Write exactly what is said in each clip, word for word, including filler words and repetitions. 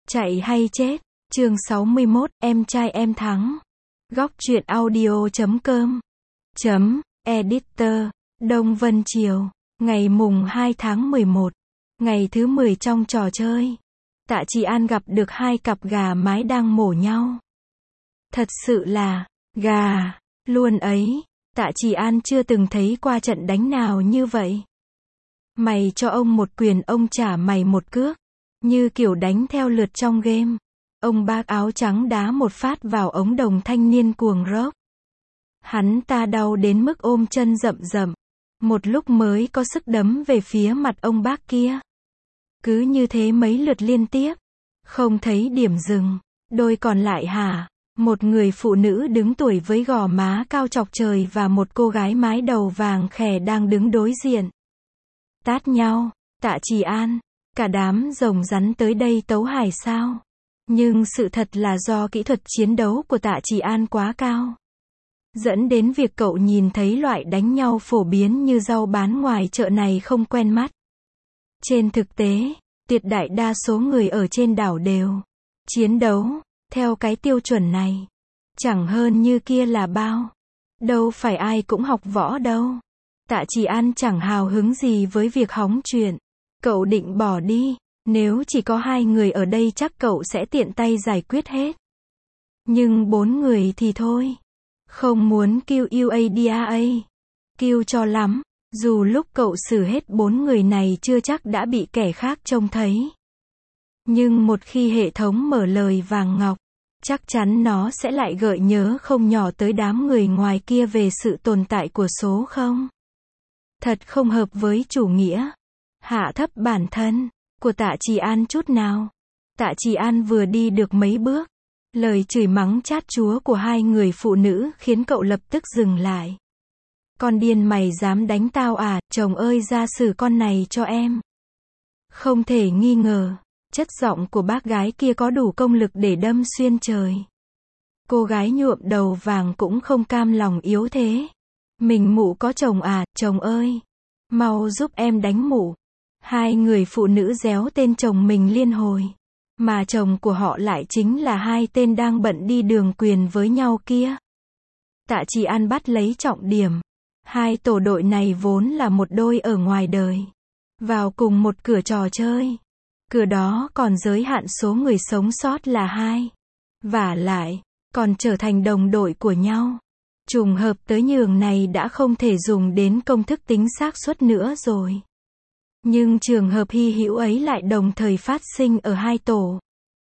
Chạy hay chết, chương sáu mươi mốt, em trai em thắng. Góc truyện audio chấm com chấm editor, Đông Vân Triều, ngày mùng hai tháng mười một, ngày thứ mười trong trò chơi. Tạ Trì An gặp được hai cặp gà mái đang mổ nhau. Thật sự là, gà, luôn ấy, Tạ Trì An chưa từng thấy qua trận đánh nào như vậy. Mày cho ông một quyền ông trả mày một cước. Như kiểu đánh theo lượt trong game. Ông bác áo trắng đá một phát vào ống đồng thanh niên cuồng rốc. Hắn ta đau đến mức ôm chân rậm rậm. Một lúc mới có sức đấm về phía mặt ông bác kia. Cứ như thế mấy lượt liên tiếp. Không thấy điểm dừng. Đôi còn lại hả? Một người phụ nữ đứng tuổi với gò má cao chọc trời và một cô gái mái đầu vàng khè đang đứng đối diện. Tát nhau. Tạ Trì An. Cả đám rồng rắn tới đây tấu hài sao? Nhưng sự thật là do kỹ thuật chiến đấu của Tạ Trì An quá cao. Dẫn đến việc cậu nhìn thấy loại đánh nhau phổ biến như rau bán ngoài chợ này không quen mắt. Trên thực tế, tuyệt đại đa số người ở trên đảo đều chiến đấu theo cái tiêu chuẩn này. Chẳng hơn như kia là bao. Đâu phải ai cũng học võ đâu. Tạ Trì An chẳng hào hứng gì với việc hóng chuyện. Cậu định bỏ đi, nếu chỉ có hai người ở đây chắc cậu sẽ tiện tay giải quyết hết. Nhưng bốn người thì thôi. Không muốn kêu u a đê a a. Kêu cho lắm, dù lúc cậu xử hết bốn người này chưa chắc đã bị kẻ khác trông thấy. Nhưng một khi hệ thống mở lời vàng ngọc, chắc chắn nó sẽ lại gợi nhớ không nhỏ tới đám người ngoài kia về sự tồn tại của số không. Thật không hợp với chủ nghĩa hạ thấp bản thân của Tạ Trì An chút nào. Tạ Trì An vừa đi được mấy bước, lời chửi mắng chát chúa của hai người phụ nữ khiến cậu lập tức dừng lại. Con điên mày dám đánh tao à, chồng ơi ra xử con này cho em. Không thể nghi ngờ, chất giọng của bác gái kia có đủ công lực để đâm xuyên trời. Cô gái nhuộm đầu vàng cũng không cam lòng yếu thế. Mình mụ có chồng à, chồng ơi, mau giúp em đánh mụ. Hai người phụ nữ réo tên chồng mình liên hồi. Mà chồng của họ lại chính là hai tên đang bận đi đường quyền với nhau kia. Tạ Trì An bắt lấy trọng điểm. Hai tổ đội này vốn là một đôi ở ngoài đời. Vào cùng một cửa trò chơi. Cửa đó còn giới hạn số người sống sót là hai. Vả lại, còn trở thành đồng đội của nhau. Trùng hợp tới nhường này đã không thể dùng đến công thức tính xác suất nữa rồi. Nhưng trường hợp hy hữu ấy lại đồng thời phát sinh ở hai tổ.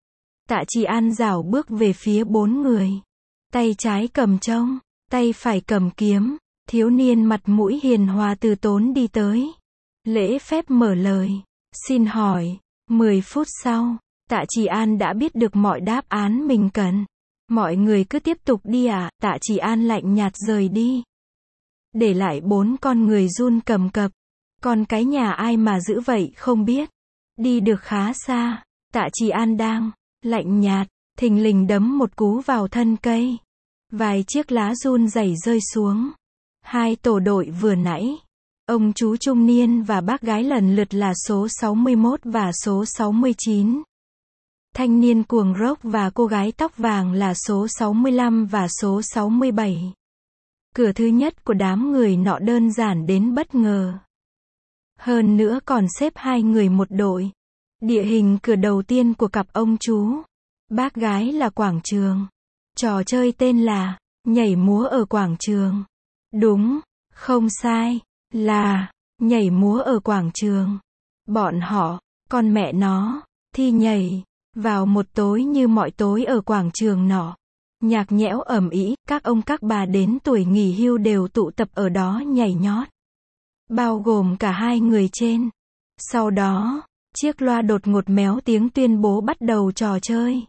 Tạ Trì An rảo bước về phía bốn người. Tay trái cầm trông, tay phải cầm kiếm. Thiếu niên mặt mũi hiền hòa từ tốn đi tới. Lễ phép mở lời. Xin hỏi, mười phút sau, Tạ Trì An đã biết được mọi đáp án mình cần. Mọi người cứ tiếp tục đi à, Tạ Trì An lạnh nhạt rời đi. Để lại bốn con người run cầm cập. Còn cái nhà ai mà giữ vậy không biết. Đi được khá xa, Tạ Trì An đang lạnh nhạt, thình lình đấm một cú vào thân cây. Vài chiếc lá run rẩy rơi xuống. Hai tổ đội vừa nãy, ông chú trung niên và bác gái lần lượt là số sáu mươi mốt và số sáu mươi chín. Thanh niên cuồng rốc và cô gái tóc vàng là số sáu mươi lăm và số sáu mươi bảy. Cửa thứ nhất của đám người nọ đơn giản đến bất ngờ. Hơn nữa còn xếp hai người một đội. Địa hình cửa đầu tiên của cặp ông chú, bác gái là quảng trường. Trò chơi tên là nhảy múa ở quảng trường. Đúng, không sai, là nhảy múa ở quảng trường. Bọn họ, con mẹ nó, thi nhảy vào một tối như mọi tối ở quảng trường nọ. Nhạc nhẽo ầm ĩ, các ông các bà đến tuổi nghỉ hưu đều tụ tập ở đó nhảy nhót. Bao gồm cả hai người trên. Sau đó, chiếc loa đột ngột méo tiếng tuyên bố bắt đầu trò chơi.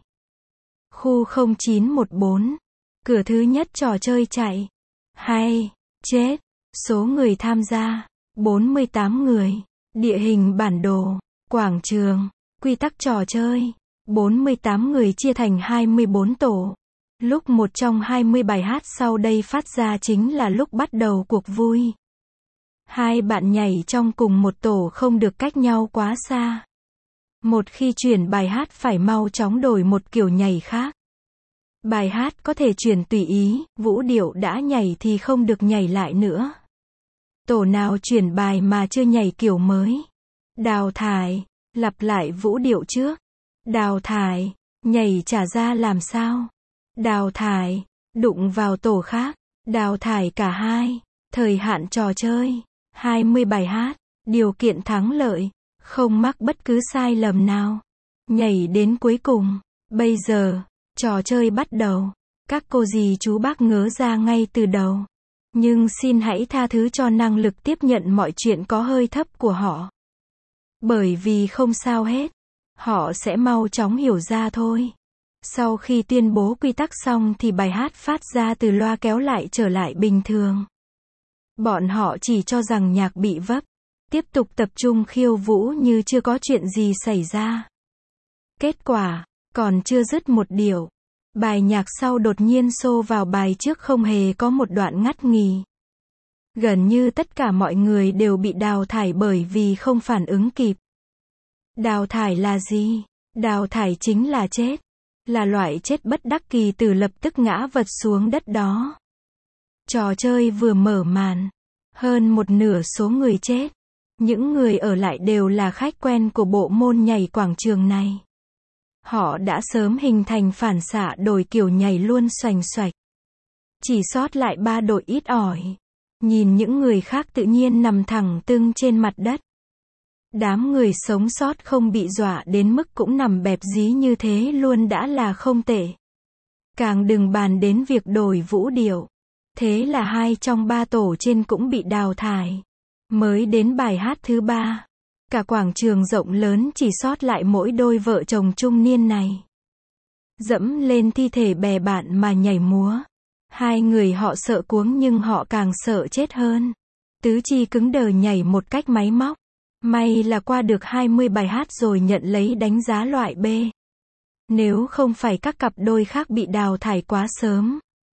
Khu không chín một bốn. Cửa thứ nhất trò chơi chạy. Hay, chết. Số người tham gia, bốn mươi tám người. Địa hình bản đồ, quảng trường. Quy tắc trò chơi, bốn mươi tám người chia thành hai mươi bốn tổ. Lúc một trong hai mươi bài hát sau đây phát ra chính là lúc bắt đầu cuộc vui. Hai bạn nhảy trong cùng một tổ không được cách nhau quá xa. Một khi chuyển bài hát phải mau chóng đổi một kiểu nhảy khác. Bài hát có thể chuyển tùy ý, vũ điệu đã nhảy thì không được nhảy lại nữa. Tổ nào chuyển bài mà chưa nhảy kiểu mới. Đào thải, lặp lại vũ điệu trước. Đào thải, nhảy trả ra làm sao. Đào thải, đụng vào tổ khác. Đào thải cả hai. Thời hạn trò chơi, hai mươi bài hát. Điều kiện thắng lợi, không mắc bất cứ sai lầm nào. Nhảy đến cuối cùng. Bây giờ, trò chơi bắt đầu. Các cô dì chú bác ngớ ra ngay từ đầu. Nhưng xin hãy tha thứ cho năng lực tiếp nhận mọi chuyện có hơi thấp của họ. Bởi vì không sao hết. Họ sẽ mau chóng hiểu ra thôi. Sau khi tuyên bố quy tắc xong thì bài hát phát ra từ loa kéo lại trở lại bình thường. Bọn họ chỉ cho rằng nhạc bị vấp. Tiếp tục tập trung khiêu vũ như chưa có chuyện gì xảy ra. Kết quả, còn chưa dứt một điệu. Bài nhạc sau đột nhiên xô vào bài trước không hề có một đoạn ngắt nghỉ. Gần như tất cả mọi người đều bị đào thải bởi vì không phản ứng kịp. Đào thải là gì? Đào thải chính là chết. Là loại chết bất đắc kỳ tử lập tức ngã vật xuống đất đó. Trò chơi vừa mở màn. Hơn một nửa số người chết. Những người ở lại đều là khách quen của bộ môn nhảy quảng trường này. Họ đã sớm hình thành phản xạ đổi kiểu nhảy luôn xoành xoạch. Chỉ sót lại ba đội ít ỏi. Nhìn những người khác tự nhiên nằm thẳng tưng trên mặt đất. Đám người sống sót không bị dọa đến mức cũng nằm bẹp dí như thế luôn đã là không tệ. Càng đừng bàn đến việc đổi vũ điệu. Thế là hai trong ba tổ trên cũng bị đào thải. Mới đến bài hát thứ ba. Cả quảng trường rộng lớn chỉ sót lại mỗi đôi vợ chồng trung niên này. Dẫm lên thi thể bè bạn mà nhảy múa. Hai người họ sợ cuống nhưng họ càng sợ chết hơn. Tứ chi cứng đờ nhảy một cách máy móc. May là qua được hai mươi bài hát rồi nhận lấy đánh giá loại B. Nếu không phải các cặp đôi khác bị đào thải quá sớm.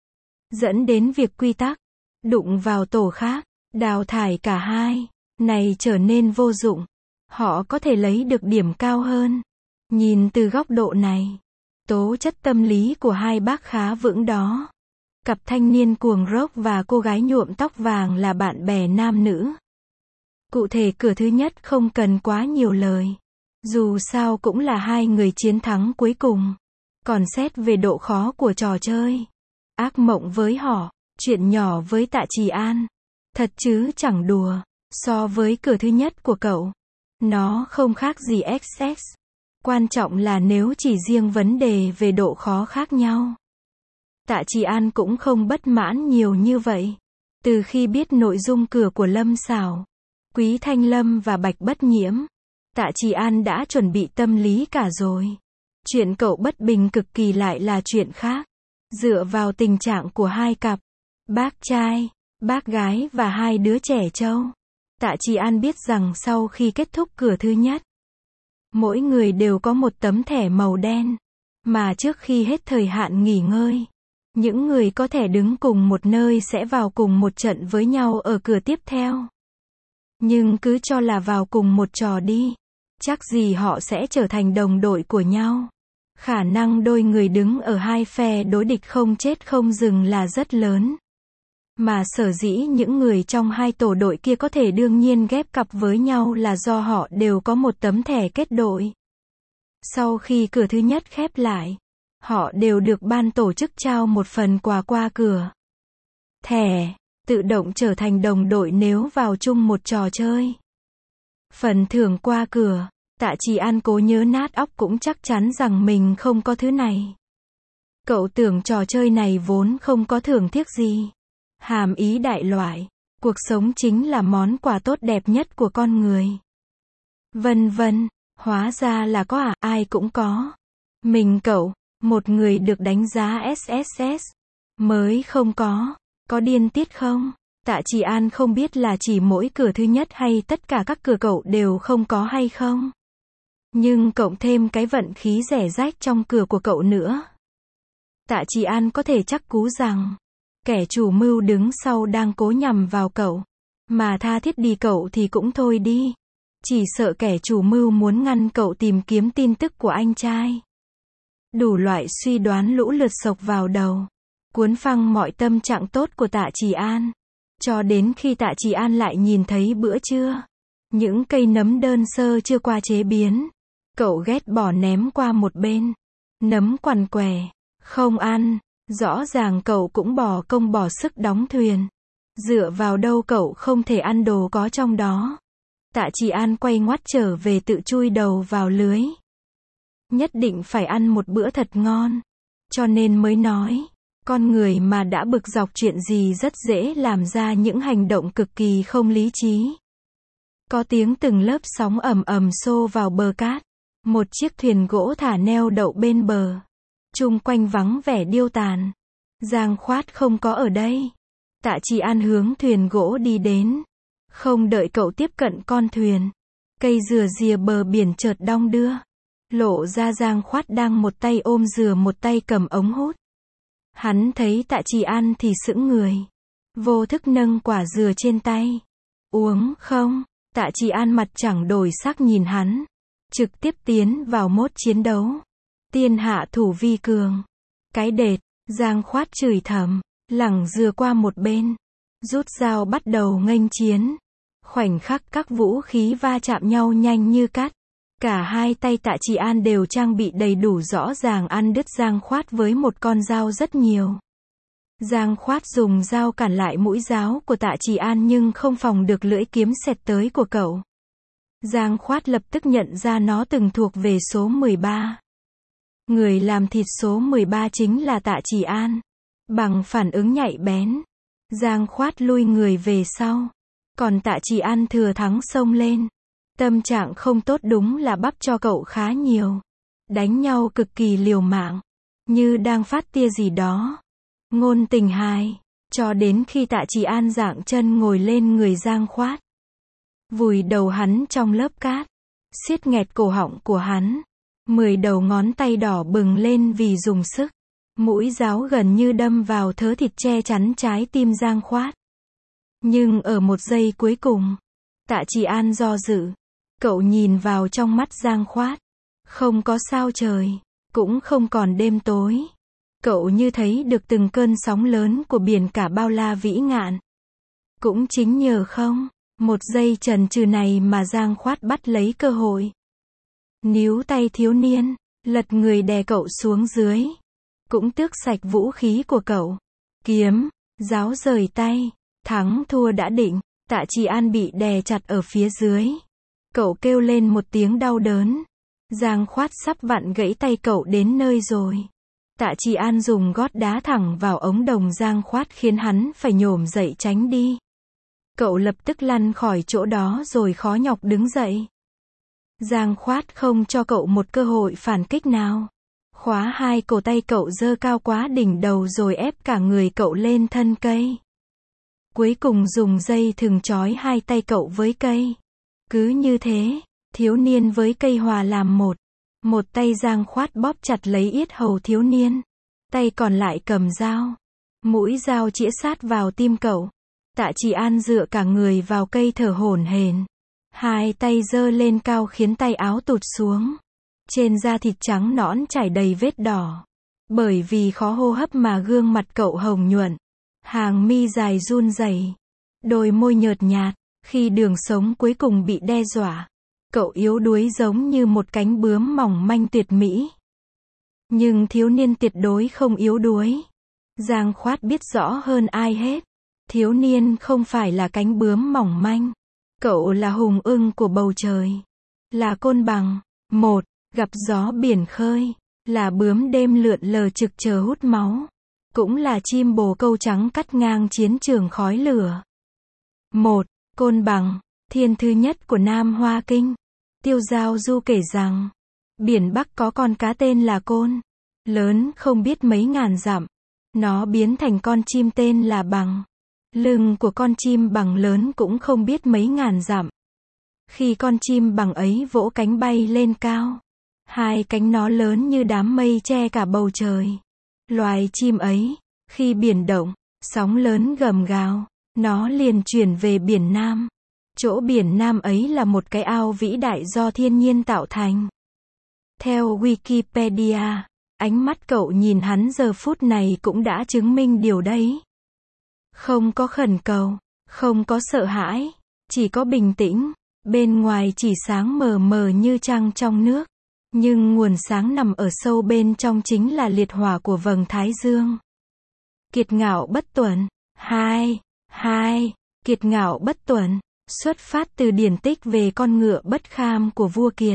Dẫn đến việc quy tắc. Đụng vào tổ khác. Đào thải cả hai. Này trở nên vô dụng. Họ có thể lấy được điểm cao hơn. Nhìn từ góc độ này. Tố chất tâm lý của hai bác khá vững đó. Cặp thanh niên cuồng rock và cô gái nhuộm tóc vàng là bạn bè nam nữ. Cụ thể cửa thứ nhất không cần quá nhiều lời. Dù sao cũng là hai người chiến thắng cuối cùng. Còn xét về độ khó của trò chơi. Ác mộng với họ. Chuyện nhỏ với Tạ Trì An. Thật chứ chẳng đùa. So với cửa thứ nhất của cậu. Nó không khác gì ích ích. Quan trọng là nếu chỉ riêng vấn đề về độ khó khác nhau. Tạ Trì An cũng không bất mãn nhiều như vậy. Từ khi biết nội dung cửa của Lâm Sảo, Quý Thanh Lâm và Bạch Bất Nhiễm, Tạ Trì An đã chuẩn bị tâm lý cả rồi. Chuyện cậu bất bình cực kỳ lại là chuyện khác. Dựa vào tình trạng của hai cặp, bác trai, bác gái và hai đứa trẻ trâu, Tạ Trì An biết rằng sau khi kết thúc cửa thứ nhất, mỗi người đều có một tấm thẻ màu đen. Mà trước khi hết thời hạn nghỉ ngơi, những người có thể đứng cùng một nơi sẽ vào cùng một trận với nhau ở cửa tiếp theo. Nhưng cứ cho là vào cùng một trò đi. Chắc gì họ sẽ trở thành đồng đội của nhau. Khả năng đôi người đứng ở hai phe đối địch không chết không dừng là rất lớn. Mà sở dĩ những người trong hai tổ đội kia có thể đương nhiên ghép cặp với nhau là do họ đều có một tấm thẻ kết đội. Sau khi cửa thứ nhất khép lại, họ đều được ban tổ chức trao một phần quà qua cửa. Thẻ, tự động trở thành đồng đội nếu vào chung một trò chơi. Phần thưởng qua cửa, Tạ Trì An cố nhớ nát óc cũng chắc chắn rằng mình không có thứ này. Cậu tưởng trò chơi này vốn không có thưởng tiếc gì. Hàm ý đại loại, cuộc sống chính là món quà tốt đẹp nhất của con người. Vân vân, hóa ra là có à, ai cũng có. Mình cậu, một người được đánh giá ét ét ét, mới không có. Có điên tiết không? Tạ Trì An không biết là chỉ mỗi cửa thứ nhất hay tất cả các cửa cậu đều không có hay không. Nhưng cộng thêm cái vận khí rẻ rách trong cửa của cậu nữa. Tạ Trì An có thể chắc cú rằng, kẻ chủ mưu đứng sau đang cố nhằm vào cậu. Mà tha thiết đi cậu thì cũng thôi đi. Chỉ sợ kẻ chủ mưu muốn ngăn cậu tìm kiếm tin tức của anh trai. Đủ loại suy đoán lũ lượt xộc vào đầu, cuốn phăng mọi tâm trạng tốt của Tạ Chỉ An. Cho đến khi Tạ Chỉ An lại nhìn thấy bữa trưa, những cây nấm đơn sơ chưa qua chế biến, cậu ghét bỏ ném qua một bên. Nấm quằn quẻ, không ăn, rõ ràng cậu cũng bỏ công bỏ sức đóng thuyền. Dựa vào đâu cậu không thể ăn đồ có trong đó. Tạ Chỉ An quay ngoắt trở về tự chui đầu vào lưới. Nhất định phải ăn một bữa thật ngon. Cho nên mới nói, con người mà đã bực dọc chuyện gì rất dễ làm ra những hành động cực kỳ không lý trí. Có tiếng từng lớp sóng ầm ầm xô vào bờ cát. Một chiếc thuyền gỗ thả neo đậu bên bờ. Chung quanh vắng vẻ điêu tàn. Giang Khoát không có ở đây. Tạ Chỉ An hướng thuyền gỗ đi đến. Không đợi cậu tiếp cận con thuyền, cây dừa rìa bờ biển chợt đong đưa. Lộ ra Giang Khoát đang một tay ôm dừa một tay cầm ống hút. Hắn thấy Tạ Chỉ An thì sững người. Vô thức nâng quả dừa trên tay. Uống không? Tạ Chỉ An mặt chẳng đổi sắc nhìn hắn. Trực tiếp tiến vào mốt chiến đấu. Tiên hạ thủ vi cường. Cái đệt, Giang Khoát chửi thầm, lẳng dừa qua một bên. Rút dao bắt đầu nghênh chiến. Khoảnh khắc các vũ khí va chạm nhau nhanh như cắt. Cả hai tay Tạ Chỉ An đều trang bị đầy đủ, rõ ràng ăn đứt Giang Khoát với một con dao rất nhiều. Giang Khoát dùng dao cản lại mũi giáo của Tạ Chỉ An nhưng không phòng được lưỡi kiếm xẹt tới của cậu. Giang Khoát lập tức nhận ra nó từng thuộc về số mười ba. Người làm thịt số mười ba chính là Tạ Chỉ An. Bằng phản ứng nhạy bén, Giang Khoát lui người về sau. Còn Tạ Chỉ An thừa thắng xông lên. Tâm trạng không tốt đúng là bắp cho cậu khá nhiều. Đánh nhau cực kỳ liều mạng. Như đang phát tia gì đó. Ngôn tình hài. Cho đến khi Tạ Chỉ An dạng chân ngồi lên người Giang Khoát. Vùi đầu hắn trong lớp cát. Siết nghẹt cổ họng của hắn. Mười đầu ngón tay đỏ bừng lên vì dùng sức. Mũi giáo gần như đâm vào thớ thịt che chắn trái tim Giang Khoát. Nhưng ở một giây cuối cùng, Tạ Chỉ An do dự. Cậu nhìn vào trong mắt Giang Khoát. Không có sao trời, cũng không còn đêm tối. Cậu như thấy được từng cơn sóng lớn của biển cả bao la vĩ ngạn. Cũng chính nhờ không, một giây chần chừ này mà Giang Khoát bắt lấy cơ hội. Níu tay thiếu niên, lật người đè cậu xuống dưới. Cũng tước sạch vũ khí của cậu. Kiếm, giáo rời tay. Thắng thua đã định. Tạ Chỉ An bị đè chặt ở phía dưới. Cậu kêu lên một tiếng đau đớn. Giang Khoát sắp vặn gãy tay cậu đến nơi rồi. Tạ Chỉ An dùng gót đá thẳng vào ống đồng Giang Khoát khiến hắn phải nhổm dậy tránh đi. Cậu lập tức lăn khỏi chỗ đó rồi khó nhọc đứng dậy. Giang Khoát không cho cậu một cơ hội phản kích nào. Khóa hai cổ tay cậu giơ cao quá đỉnh đầu rồi ép cả người cậu lên thân cây. Cuối cùng dùng dây thừng trói hai tay cậu với cây. Cứ như thế, thiếu niên với cây hòa làm một. Một tay Giang Khoát bóp chặt lấy yết hầu thiếu niên. Tay còn lại cầm dao. Mũi dao chĩa sát vào tim cậu. Tạ Chỉ An dựa cả người vào cây thở hổn hển. Hai tay giơ lên cao khiến tay áo tụt xuống. Trên da thịt trắng nõn trải đầy vết đỏ. Bởi vì khó hô hấp mà gương mặt cậu hồng nhuận. Hàng mi dài run rẩy. Đôi môi nhợt nhạt. Khi đường sống cuối cùng bị đe dọa. Cậu yếu đuối giống như một cánh bướm mỏng manh tuyệt mỹ. Nhưng thiếu niên tuyệt đối không yếu đuối. Giang Khoát biết rõ hơn ai hết. Thiếu niên không phải là cánh bướm mỏng manh. Cậu là hùng ưng của bầu trời. Là côn bằng. Một. Gặp gió biển khơi. Là bướm đêm lượn lờ trực chờ hút máu. Cũng là chim bồ câu trắng cắt ngang chiến trường khói lửa. Một. Côn bằng. Thiên thư nhất của Nam Hoa Kinh. Tiêu Giao Du kể rằng, biển Bắc có con cá tên là côn. Lớn không biết mấy ngàn dặm. Nó biến thành con chim tên là bằng. Lưng của con chim bằng lớn cũng không biết mấy ngàn dặm. Khi con chim bằng ấy vỗ cánh bay lên cao, hai cánh nó lớn như đám mây che cả bầu trời. Loài chim ấy, khi biển động, sóng lớn gầm gào, nó liền chuyển về biển Nam. Chỗ biển Nam ấy là một cái ao vĩ đại do thiên nhiên tạo thành. Theo Wikipedia, ánh mắt cậu nhìn hắn giờ phút này cũng đã chứng minh điều đấy. Không có khẩn cầu, không có sợ hãi, chỉ có bình tĩnh. Bên ngoài chỉ sáng mờ mờ như trăng trong nước, nhưng nguồn sáng nằm ở sâu bên trong chính là liệt hỏa của vầng thái dương. Kiệt ngạo bất tuần. Hai. Hai. Kiệt ngạo bất tuần, xuất phát từ điển tích về con ngựa bất kham của vua Kiệt.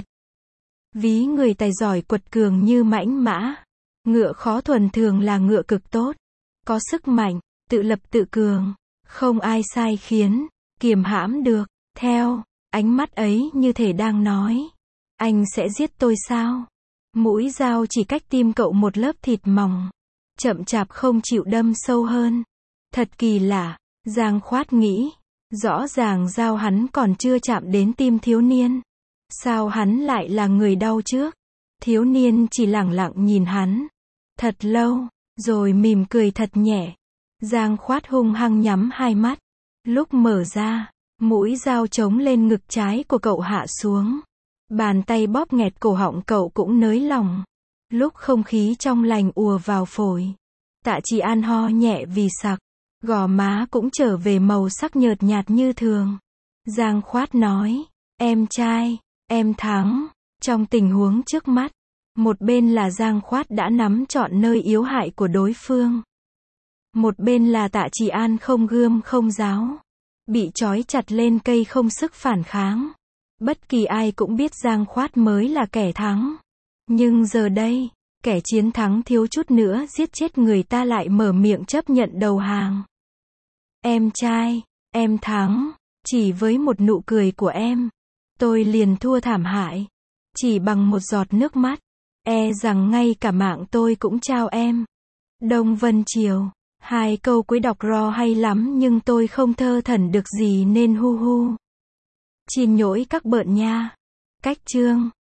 Ví người tài giỏi quật cường như mãnh mã. Ngựa khó thuần thường là ngựa cực tốt, có sức mạnh, tự lập tự cường, không ai sai khiến, kiềm hãm được. Theo ánh mắt ấy như thể đang nói, anh sẽ giết tôi sao? Mũi dao chỉ cách tim cậu một lớp thịt mỏng, chậm chạp không chịu đâm sâu hơn. Thật kỳ lạ, Giang Khoát nghĩ, rõ ràng dao hắn còn chưa chạm đến tim thiếu niên. Sao hắn lại là người đau trước? Thiếu niên chỉ lẳng lặng nhìn hắn thật lâu, rồi mỉm cười thật nhẹ. Giang Khoát hung hăng nhắm hai mắt. Lúc mở ra, mũi dao chống lên ngực trái của cậu hạ xuống. Bàn tay bóp nghẹt cổ họng cậu cũng nới lỏng. Lúc không khí trong lành ùa vào phổi, Tạ Chỉ An ho nhẹ vì sặc, gò má cũng trở về màu sắc nhợt nhạt như thường. Giang Khoát nói, em trai, em thắng. Trong tình huống trước mắt, một bên là Giang Khoát đã nắm trọn nơi yếu hại của đối phương. Một bên là Tạ Chỉ An không gươm không giáo, bị trói chặt lên cây không sức phản kháng. Bất kỳ ai cũng biết Giang Khoát mới là kẻ thắng. Nhưng giờ đây, kẻ chiến thắng thiếu chút nữa giết chết người ta lại mở miệng chấp nhận đầu hàng. Em trai, em thắng. Chỉ với một nụ cười của em, tôi liền thua thảm hại. Chỉ bằng một giọt nước mắt, e rằng ngay cả mạng tôi cũng trao em. Đông Vân Triều. Hai câu cuối đọc ro hay lắm nhưng tôi không thơ thẩn được gì nên hu hu. Xin nhỗi các bợn nha. Cách chương.